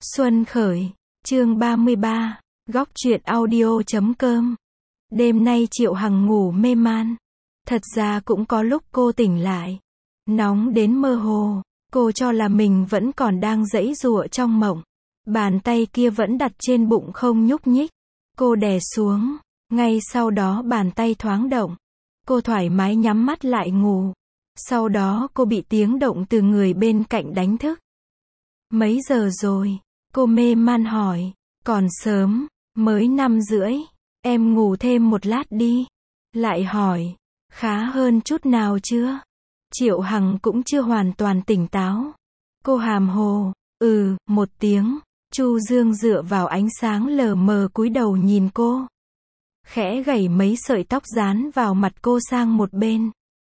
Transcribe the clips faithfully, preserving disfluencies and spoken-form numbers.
Xuân khởi, chương ba mươi ba, góc truyện audio chấm com. Đêm nay Triệu Hằng ngủ mê man. Thật ra cũng có lúc cô tỉnh lại. Nóng đến mơ hồ, cô cho là mình vẫn còn đang giãy giụa trong mộng. Bàn tay kia vẫn đặt trên bụng không nhúc nhích. Cô đè xuống, ngay sau đó bàn tay thoáng động. Cô thoải mái nhắm mắt lại ngủ. Sau đó cô bị tiếng động từ người bên cạnh đánh thức. Mấy giờ rồi? Cô mê man hỏi. Còn sớm, mới năm rưỡi. Em ngủ thêm một lát đi. Lại hỏi. Khá hơn chút nào chưa? Triệu Hằng cũng chưa hoàn toàn tỉnh táo. Cô hàm hồ. Ừ, một tiếng. Chu Dương dựa vào ánh sáng lờ mờ cúi đầu nhìn cô. Khẽ gẩy mấy sợi tóc dán vào mặt cô sang một bên.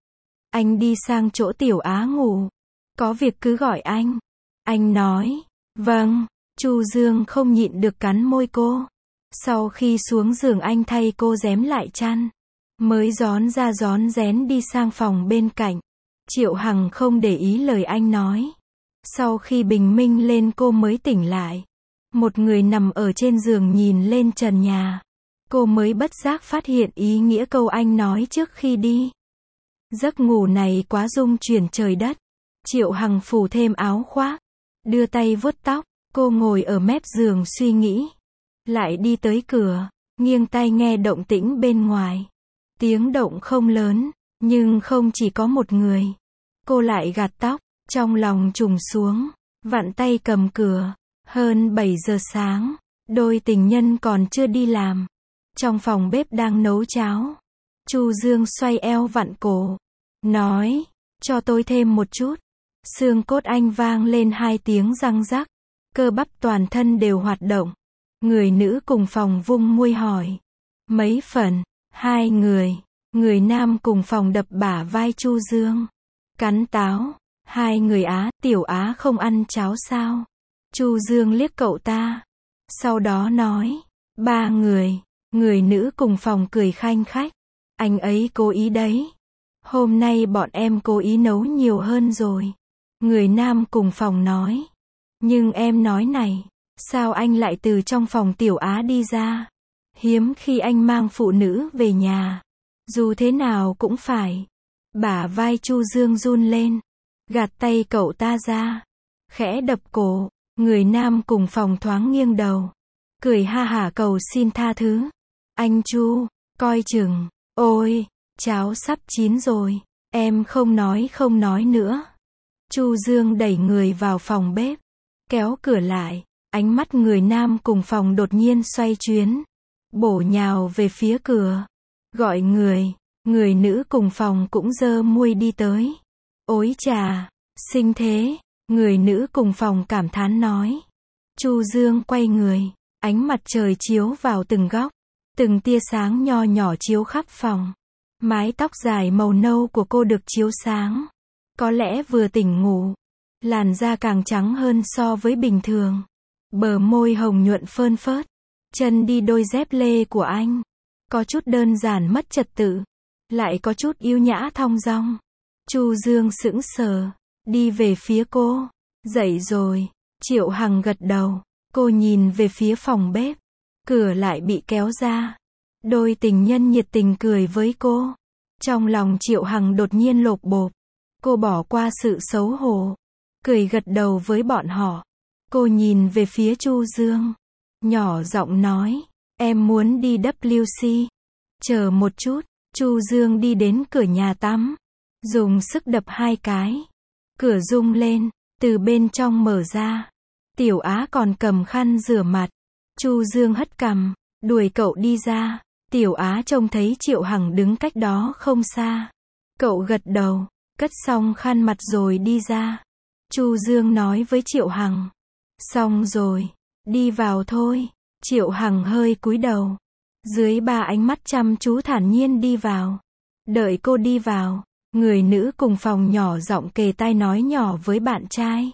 Anh đi sang chỗ Tiểu Á ngủ. Có việc cứ gọi anh. Anh nói. Vâng. Chu Dương không nhịn được cắn môi cô. Sau khi xuống giường anh thay cô rém lại chăn. Mới rón ra rón rén đi sang phòng bên cạnh. Triệu Hằng không để ý lời anh nói. Sau khi bình minh lên cô mới tỉnh lại. Một người nằm ở trên giường nhìn lên trần nhà. Cô mới bất giác phát hiện ý nghĩa câu anh nói trước khi đi. Giấc ngủ này quá rung chuyển trời đất. Triệu Hằng phủ thêm áo khoác. Đưa tay vuốt tóc. Cô ngồi ở mép giường suy nghĩ. Lại đi tới cửa. Nghiêng tai nghe động tĩnh bên ngoài. Tiếng động không lớn. Nhưng không chỉ có một người. Cô lại gạt tóc. Trong lòng trùng xuống. Vặn tay cầm cửa. Hơn bảy giờ sáng. Đôi tình nhân còn chưa đi làm. Trong phòng bếp đang nấu cháo. Chu Dương xoay eo vặn cổ. Nói. Cho tôi thêm một chút. Xương cốt anh vang lên hai tiếng răng rắc. Cơ bắp toàn thân đều hoạt động. Người nữ cùng phòng vung môi hỏi. Mấy phần? Hai người. Người nam cùng phòng đập bả vai Chu Dương. Cắn táo. Hai người Á, Tiểu Á không ăn cháo sao? Chu Dương liếc cậu ta. Sau đó nói. Ba người. Người nữ cùng phòng cười khanh khách. Anh ấy cố ý đấy. Hôm nay bọn em cố ý nấu nhiều hơn rồi. Người nam cùng phòng nói. Nhưng em nói này. Sao anh lại từ trong phòng Tiểu Á đi ra? Hiếm khi anh mang phụ nữ về nhà. Dù thế nào cũng phải. Bả vai Chu Dương run lên. Gạt tay cậu ta ra. Khẽ đập cổ. Người nam cùng phòng thoáng nghiêng đầu. Cười ha hả cầu xin tha thứ. Anh Chu, coi chừng. Ôi, cháo sắp chín rồi. Em không nói không nói nữa. Chu Dương đẩy người vào phòng bếp. Kéo cửa lại. Ánh mắt người nam cùng phòng đột nhiên xoay chuyến. Bổ nhào về phía cửa. Gọi người. Người nữ cùng phòng cũng giơ muôi đi tới. Ối chà, xinh thế. Người nữ cùng phòng cảm thán nói. Chu Dương quay người. Ánh mặt trời chiếu vào từng góc. Từng tia sáng nho nhỏ chiếu khắp phòng. Mái tóc dài màu nâu của cô được chiếu sáng. Có lẽ vừa tỉnh ngủ. Làn da càng trắng hơn so với bình thường. Bờ môi hồng nhuận phơn phớt. Chân đi đôi dép lê của anh. Có chút đơn giản mất trật tự. Lại có chút yêu nhã thong dong. Chu Dương sững sờ. Đi về phía cô. Dậy rồi. Triệu Hằng gật đầu. Cô nhìn về phía phòng bếp. Cửa lại bị kéo ra. Đôi tình nhân nhiệt tình cười với cô. Trong lòng Triệu Hằng đột nhiên lột bột. Cô bỏ qua sự xấu hổ. Cười gật đầu với bọn họ. Cô nhìn về phía Chu Dương. Nhỏ giọng nói. Em muốn đi W C. Chờ một chút. Chu Dương đi đến cửa nhà tắm. Dùng sức đập hai cái. Cửa rung lên. Từ bên trong mở ra. Tiểu Á còn cầm khăn rửa mặt. Chu Dương hất cằm. Đuổi cậu đi ra. Tiểu Á trông thấy Triệu Hằng đứng cách đó không xa. Cậu gật đầu. Cất xong khăn mặt rồi đi ra. Chu Dương nói với Triệu Hằng. Xong rồi. Đi vào thôi. Triệu Hằng hơi cúi đầu. Dưới ba ánh mắt chăm chú thản nhiên đi vào. Đợi cô đi vào. Người nữ cùng phòng nhỏ giọng kề tai nói nhỏ với bạn trai.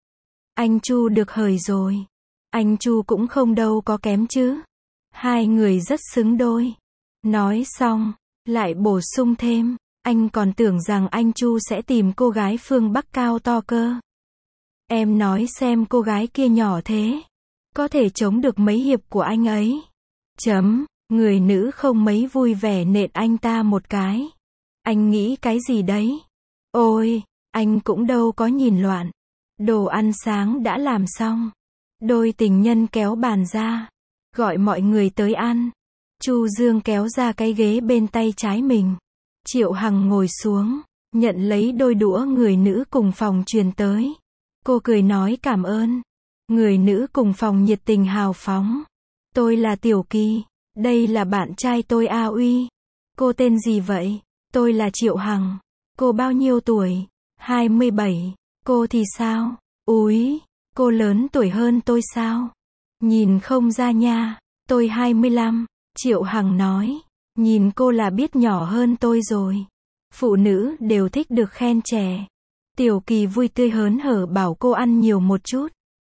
Anh Chu được hời rồi. Anh Chu cũng không đâu có kém chứ. Hai người rất xứng đôi. Nói xong. Lại bổ sung thêm. Anh còn tưởng rằng anh Chu sẽ tìm cô gái phương Bắc cao to cơ. Em nói xem cô gái kia nhỏ thế. có thể chống được mấy hiệp của anh ấy. Chấm, người nữ không mấy vui vẻ nện anh ta một cái. Anh nghĩ cái gì đấy? Ôi, anh cũng đâu có nhìn loạn. Đồ ăn sáng đã làm xong. Đôi tình nhân kéo bàn ra, gọi mọi người tới ăn. Chu Dương kéo ra cái ghế bên tay trái mình. Triệu Hằng ngồi xuống, nhận lấy đôi đũa người nữ cùng phòng truyền tới. Cô cười nói cảm ơn. Người nữ cùng phòng nhiệt tình hào phóng. Tôi là Tiểu Kỳ, đây là bạn trai tôi A Uy. Cô tên gì vậy? Tôi là Triệu Hằng. Cô bao nhiêu tuổi? hai mươi bảy. Cô thì sao? Úi, cô lớn tuổi hơn tôi sao? Nhìn không ra nha, tôi hai mươi lăm. Triệu Hằng nói, nhìn cô là biết nhỏ hơn tôi rồi. Phụ nữ đều thích được khen trẻ. Tiểu Kỳ vui tươi hớn hở bảo cô ăn nhiều một chút.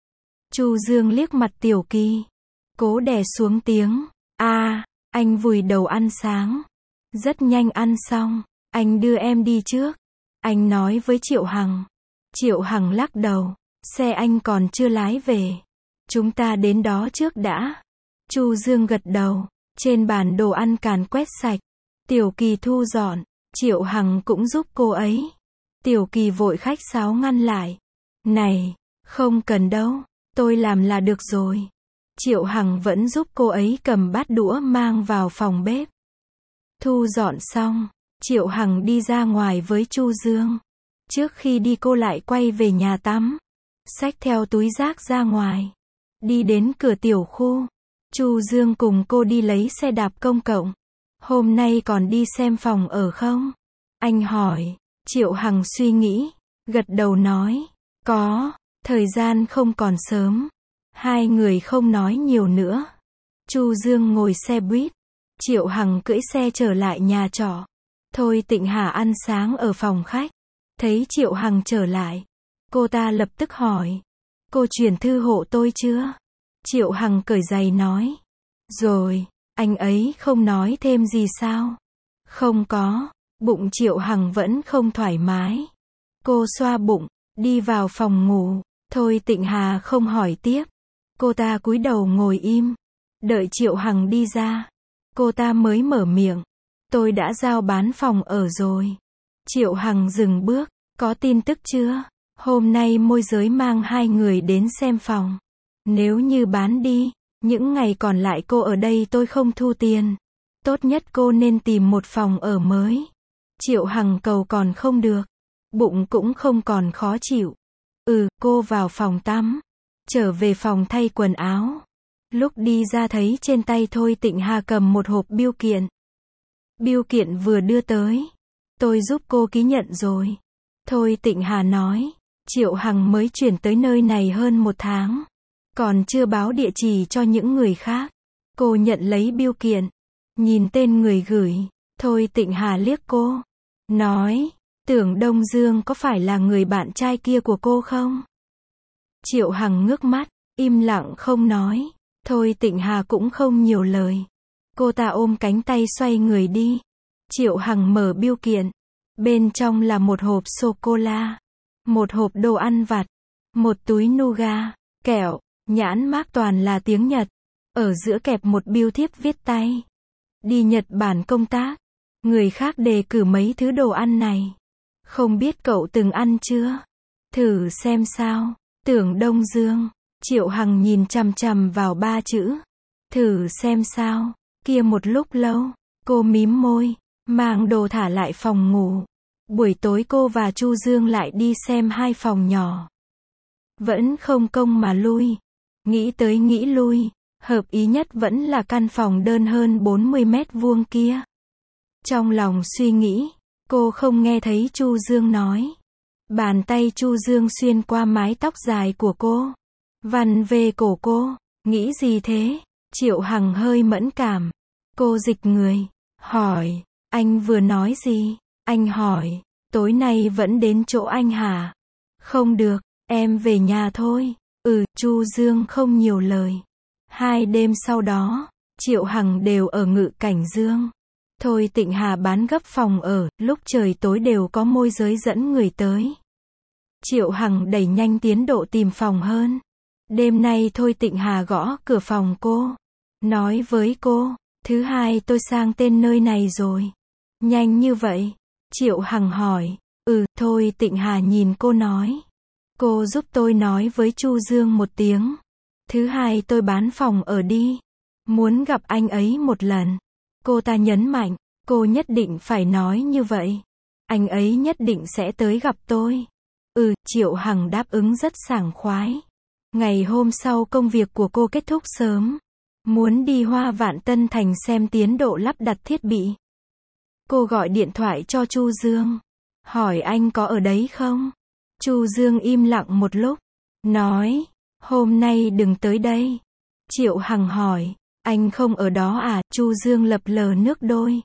Chu Dương liếc mặt Tiểu Kỳ, cố đè xuống tiếng, a, à, anh vùi đầu ăn sáng. Rất nhanh ăn xong, anh đưa em đi trước. Anh nói với Triệu Hằng. Triệu Hằng lắc đầu, xe anh còn chưa lái về. Chúng ta đến đó trước đã. Chu Dương gật đầu, trên bàn đồ ăn càn quét sạch. Tiểu Kỳ thu dọn, Triệu Hằng cũng giúp cô ấy. Tiểu Kỳ vội khách sáo ngăn lại. Này, không cần đâu, tôi làm là được rồi. Triệu Hằng vẫn giúp cô ấy cầm bát đũa mang vào phòng bếp. Thu dọn xong, Triệu Hằng đi ra ngoài với Chu Dương. Trước khi đi cô lại quay về nhà tắm, xách theo túi rác ra ngoài. Đi đến cửa tiểu khu, Chu Dương cùng cô đi lấy xe đạp công cộng. Hôm nay còn đi xem phòng ở không? Anh hỏi. Triệu Hằng suy nghĩ, gật đầu nói, có, thời gian không còn sớm. Hai người không nói nhiều nữa. Chu Dương ngồi xe buýt, Triệu Hằng cưỡi xe trở lại nhà trọ. Thôi Tịnh Hà ăn sáng ở phòng khách. Thấy Triệu Hằng trở lại, cô ta lập tức hỏi, cô chuyển thư hộ tôi chưa? Triệu Hằng cởi giày nói, rồi, anh ấy không nói thêm gì sao? Không có. Bụng Triệu Hằng vẫn không thoải mái. Cô xoa bụng, đi vào phòng ngủ. Thôi Tịnh Hà không hỏi tiếp. Cô ta cúi đầu ngồi im. Đợi Triệu Hằng đi ra, cô ta mới mở miệng. Tôi đã giao bán phòng ở rồi. Triệu Hằng dừng bước. Có tin tức chưa? Hôm nay môi giới mang hai người đến xem phòng. Nếu như bán đi, những ngày còn lại cô ở đây tôi không thu tiền. Tốt nhất cô nên tìm một phòng ở mới. Triệu Hằng cầu còn không được. Bụng cũng không còn khó chịu. Ừ, cô vào phòng tắm. Trở về phòng thay quần áo. Lúc đi ra thấy trên tay Thôi Tịnh Hà cầm một hộp bưu kiện. Bưu kiện vừa đưa tới. Tôi giúp cô ký nhận rồi. Thôi Tịnh Hà nói. Triệu Hằng mới chuyển tới nơi này hơn một tháng. Còn chưa báo địa chỉ cho những người khác. Cô nhận lấy bưu kiện. Nhìn tên người gửi. Thôi Tịnh Hà liếc cô. Nói. Tưởng Đông Dương có phải là người bạn trai kia của cô không? Triệu Hằng ngước mắt. Im lặng không nói. Thôi Tịnh Hà cũng không nhiều lời. Cô ta ôm cánh tay xoay người đi. Triệu Hằng mở bưu kiện. Bên trong là một hộp sô-cô-la. Một hộp đồ ăn vặt. Một túi nougat, kẹo, nhãn mác toàn là tiếng Nhật. Ở giữa kẹp một bưu thiếp viết tay. Đi Nhật Bản công tác. Người khác đề cử mấy thứ đồ ăn này. Không biết cậu từng ăn chưa? Thử xem sao. Tưởng Đông Dương. Triệu Hằng nhìn chằm chằm vào ba chữ. Thử xem sao. Kia một lúc lâu, cô mím môi, mang đồ thả lại phòng ngủ. Buổi tối cô và Chu Dương lại đi xem hai phòng nhỏ. Vẫn không công mà lui. Nghĩ tới nghĩ lui, hợp ý nhất vẫn là căn phòng đơn hơn bốn mươi mét vuông kia. Trong lòng suy nghĩ, cô không nghe thấy Chu Dương nói. Bàn tay Chu Dương xuyên qua mái tóc dài của cô. Vằn về cổ cô. Nghĩ gì thế? Triệu Hằng hơi mẫn cảm. Cô dịch người. Hỏi. Anh vừa nói gì? Anh hỏi. Tối nay vẫn đến chỗ anh hả? Không được. Em về nhà thôi. Ừ, Chu Dương không nhiều lời. Hai đêm sau đó, Triệu Hằng đều ở Ngự Cảnh Dương. Thôi Tịnh Hà bán gấp phòng ở, lúc trời tối đều có môi giới dẫn người tới. Triệu Hằng đẩy nhanh tiến độ tìm phòng hơn. Đêm nay thôi Tịnh Hà gõ cửa phòng cô. Nói với cô, thứ hai tôi sang tên nơi này rồi. Nhanh như vậy? Triệu Hằng hỏi. Ừ, thôi Tịnh Hà nhìn cô nói. Cô giúp tôi nói với Chu Dương một tiếng. Thứ hai tôi bán phòng ở đi. Muốn gặp anh ấy một lần. Cô ta nhấn mạnh, cô nhất định phải nói như vậy. Anh ấy nhất định sẽ tới gặp tôi. Ừ, Triệu Hằng đáp ứng rất sảng khoái. Ngày hôm sau công việc của cô kết thúc sớm. Muốn đi Hoa Vạn Tân Thành xem tiến độ lắp đặt thiết bị. Cô gọi điện thoại cho Chu Dương. Hỏi anh có ở đấy không? Chu Dương im lặng một lúc. Nói, hôm nay đừng tới đây. Triệu Hằng hỏi, anh không ở đó à? Chu Dương lập lờ nước đôi.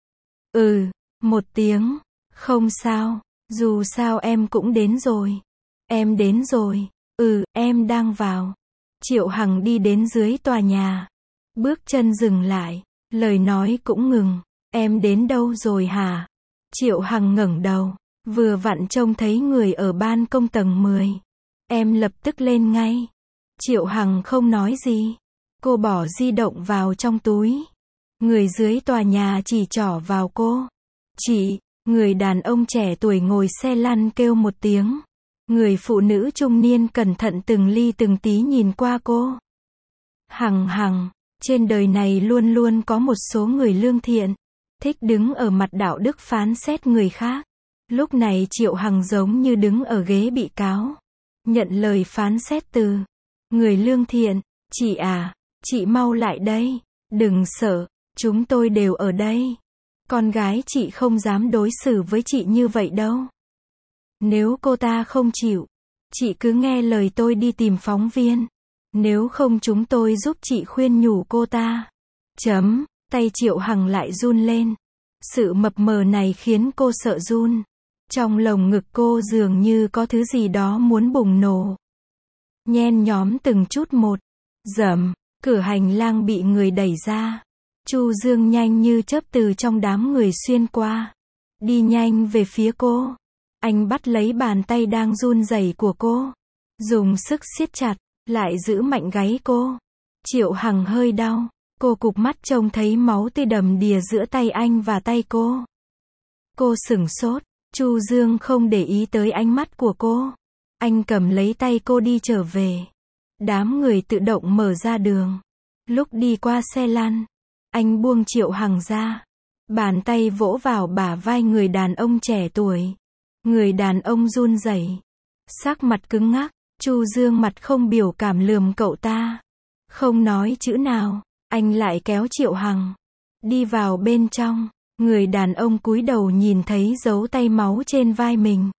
Ừ, một tiếng. Không sao, dù sao em cũng đến rồi. Em đến rồi. Ừ, em đang vào. Triệu Hằng đi đến dưới tòa nhà. Bước chân dừng lại. Lời nói cũng ngừng. Em đến đâu rồi hả? Triệu Hằng ngẩng đầu. Vừa vặn trông thấy người ở ban công tầng mười. Em lập tức lên ngay. Triệu Hằng không nói gì. Cô bỏ di động vào trong túi. Người dưới tòa nhà chỉ trỏ vào cô. Chị, người đàn ông trẻ tuổi ngồi xe lăn kêu một tiếng. Người phụ nữ trung niên cẩn thận từng ly từng tí nhìn qua cô. Hằng Hằng, trên đời này luôn luôn có một số người lương thiện, thích đứng ở mặt đạo đức phán xét người khác. Lúc này Triệu Hằng giống như đứng ở ghế bị cáo. Nhận lời phán xét từ người lương thiện. Chị à, chị mau lại đây. Đừng sợ, chúng tôi đều ở đây. Con gái chị không dám đối xử với chị như vậy đâu. Nếu cô ta không chịu, chị cứ nghe lời tôi đi tìm phóng viên. Nếu không chúng tôi giúp chị khuyên nhủ cô ta. Chấm, tay Triệu Hằng lại run lên. Sự mập mờ này khiến cô sợ run. Trong lồng ngực cô dường như có thứ gì đó muốn bùng nổ. Nhen nhóm từng chút một. Rầm, cửa hành lang bị người đẩy ra. Chu Dương nhanh như chớp từ trong đám người xuyên qua. Đi nhanh về phía cô. Anh bắt lấy bàn tay đang run rẩy của cô. Dùng sức siết chặt, lại giữ mạnh gáy cô. Triệu Hằng hơi đau. Cô cụp mắt trông thấy máu tươi đầm đìa giữa tay anh và tay cô. Cô sửng sốt. Chu Dương không để ý tới ánh mắt của cô. Anh cầm lấy tay cô đi trở về. Đám người tự động mở ra đường. Lúc đi qua xe lăn, anh buông Triệu Hằng ra. Bàn tay vỗ vào bả vai người đàn ông trẻ tuổi. Người đàn ông run rẩy, sắc mặt cứng ngắc. Chu Dương mặt không biểu cảm lườm cậu ta. Không nói chữ nào, anh lại kéo Triệu Hằng đi vào bên trong. Người đàn ông cúi đầu nhìn thấy dấu tay máu trên vai mình.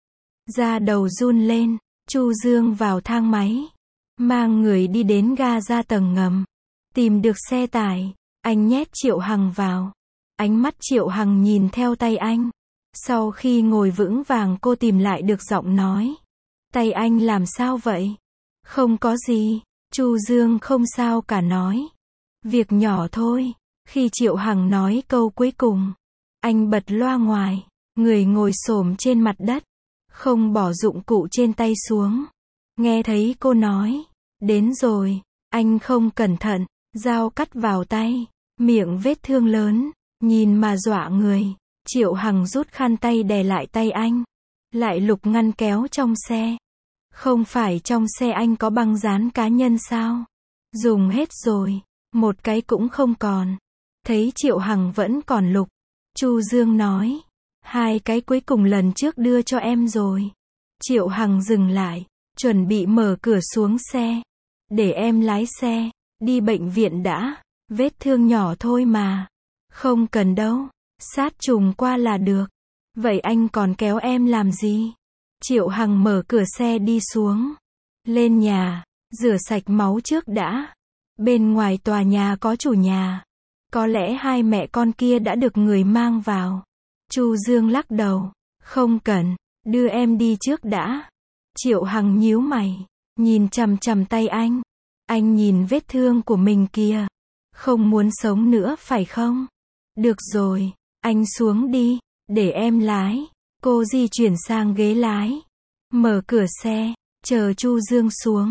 Da đầu run lên. Chu Dương vào thang máy, mang người đi đến ga ra tầng ngầm. Tìm được xe tải, anh nhét Triệu Hằng vào. Ánh mắt Triệu Hằng nhìn theo tay anh. Sau khi ngồi vững vàng cô tìm lại được giọng nói. Tay anh làm sao vậy? Không có gì. Chu Dương không sao cả nói. Việc nhỏ thôi. Khi Triệu Hằng nói câu cuối cùng, anh bật loa ngoài. Người ngồi xổm trên mặt đất, không bỏ dụng cụ trên tay xuống. Nghe thấy cô nói, đến rồi. Anh không cẩn thận, dao cắt vào tay. Miệng vết thương lớn, nhìn mà dọa người. Triệu Hằng rút khăn tay đè lại tay anh. Lại lục ngăn kéo trong xe. Không phải trong xe anh có băng dán cá nhân sao? Dùng hết rồi, một cái cũng không còn. Thấy Triệu Hằng vẫn còn lục, Chu Dương nói, hai cái cuối cùng lần trước đưa cho em rồi. Triệu Hằng dừng lại, chuẩn bị mở cửa xuống xe. Để em lái xe, đi bệnh viện đã. Vết thương nhỏ thôi mà. Không cần đâu, sát trùng qua là được. Vậy anh còn kéo em làm gì? Triệu Hằng mở cửa xe đi xuống. Lên nhà, rửa sạch máu trước đã. Bên ngoài tòa nhà có chủ nhà. Có lẽ hai mẹ con kia đã được người mang vào. Chu Dương lắc đầu. Không cần, đưa em đi trước đã. Triệu Hằng nhíu mày, nhìn chằm chằm tay anh. Anh nhìn vết thương của mình kìa. Không muốn sống nữa phải không? Được rồi, anh xuống đi, để em lái. Cô di chuyển sang ghế lái. Mở cửa xe, chờ Chu Dương xuống.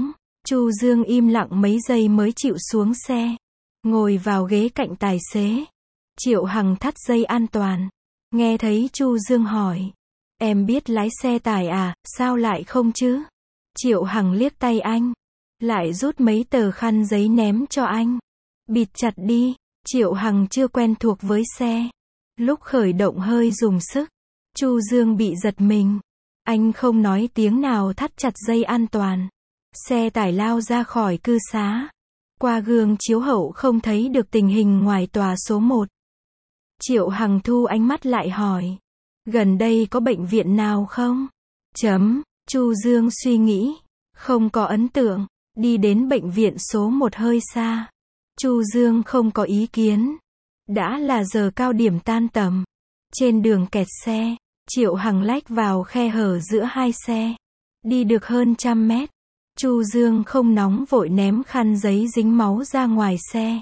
Chu Dương im lặng mấy giây mới chịu xuống xe. Ngồi vào ghế cạnh tài xế. Triệu Hằng thắt dây an toàn. Nghe thấy Chu Dương hỏi. Em biết lái xe tải à, sao lại không chứ? Triệu Hằng liếc tay anh. Lại rút mấy tờ khăn giấy ném cho anh. Bịt chặt đi. Triệu Hằng chưa quen thuộc với xe. Lúc khởi động hơi dùng sức. Chu Dương bị giật mình. Anh không nói tiếng nào thắt chặt dây an toàn. Xe tải lao ra khỏi cư xá. Qua gương chiếu hậu không thấy được tình hình ngoài tòa số một. Triệu Hằng thu ánh mắt lại hỏi. Gần đây có bệnh viện nào không? Chấm. Chu Dương suy nghĩ. Không có ấn tượng. Đi đến bệnh viện số một hơi xa. Chu Dương không có ý kiến. Đã là giờ cao điểm tan tầm. Trên đường kẹt xe. Triệu Hằng lách vào khe hở giữa hai xe. Đi được hơn trăm mét. Chu Dương không nóng vội ném khăn giấy dính máu ra ngoài xe.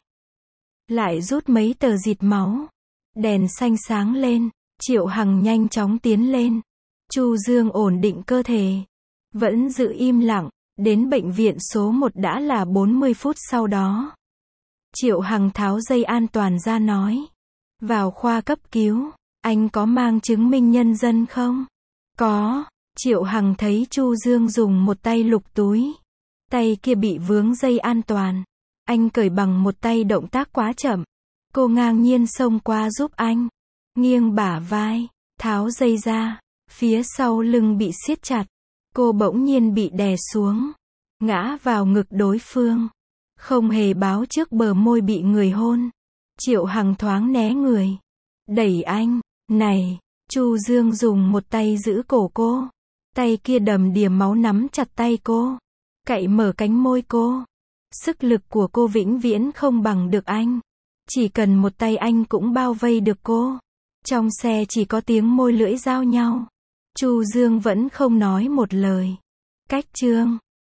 Lại rút mấy tờ dịt máu. Đèn xanh sáng lên. Triệu Hằng nhanh chóng tiến lên. Chu Dương ổn định cơ thể. Vẫn giữ im lặng. Đến bệnh viện số một đã là bốn mươi phút sau đó. Triệu Hằng tháo dây an toàn ra nói. Vào khoa cấp cứu. Anh có mang chứng minh nhân dân không? Có. Triệu Hằng thấy Chu Dương dùng một tay lục túi. Tay kia bị vướng dây an toàn. Anh cởi bằng một tay, động tác quá chậm. Cô ngang nhiên xông qua giúp anh. Nghiêng bả vai. Tháo dây ra. Phía sau lưng bị siết chặt. Cô bỗng nhiên bị đè xuống. Ngã vào ngực đối phương. Không hề báo trước bờ môi bị người hôn. Triệu Hằng thoáng né người. Đẩy anh. Này. Chu Dương dùng một tay giữ cổ cô. Tay kia đầm đìa máu nắm chặt tay cô. Cạy mở cánh môi cô. Sức lực của cô vĩnh viễn không bằng được anh. Chỉ cần một tay anh cũng bao vây được cô. Trong xe chỉ có tiếng môi lưỡi giao nhau. Chu Dương vẫn không nói một lời. Cách chương